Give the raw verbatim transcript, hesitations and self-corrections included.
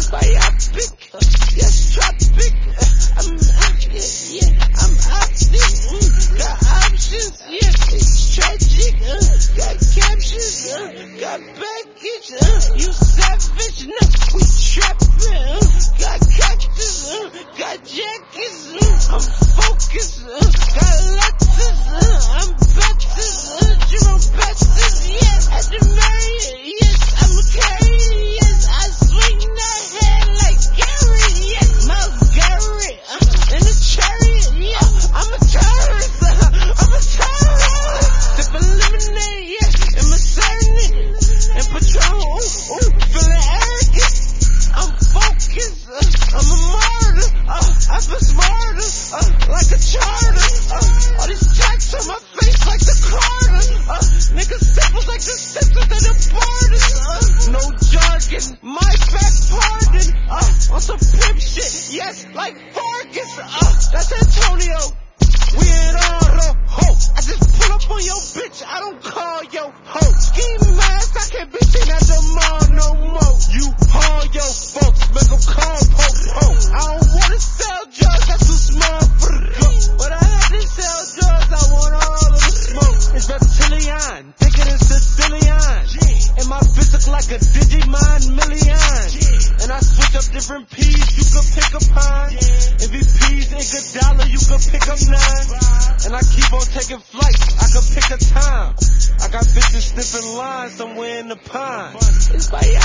It's biopic, yes, tropic. I'm out here, yeah, I'm optic. Mm, got options, yeah, it's tragic. Uh, got captions, uh, got baggage. Uh, you savage, no, we trapping. Uh, got cactus, uh, got jackets. Uh, I'm focused, uh, got Lexus. Uh, I'm Baptist, uh, Jerome Baptist, yeah, at the Marriott, yes, I'm a carrier, yes, I swing that head like Gary, yes, Miles Garrett, uh, in the chariot, yeah, I'm a terrorist, uh, I'm a terrorist, sipping lemonade, yeah, and my serenade, and Patron, ooh, ooh, feeling arrogant, I'm focused, uh, I'm a martyr, uh, I feel smarter, uh, like a charter, uh, all these tats on my face like the Carter, uh, niggas simples like the Simpsons and the Borders, uh, no jargon, my back pardon, uh, on some pimp shit, yes, like Vargas, uh, that's Antonio, we in auto, ho, I just pull up on your bitch, I don't call yo ho, ski mask, I can't be seen at the mall no more, you haul your folks, make them call po po, I don't wanna sell drugs, that's too small for the go, but I had to sell drugs, I want all of the smoke, it's reptilian, thicker than Sicilian, and my bitch look like a Digimon million, and I switch up different P's, you could pick a pine, M V P's, Iguodala, you could pick up nine, and I keep on taking flights, I could pick a time, I got bitches sniffing lines somewhere in the pine, it's by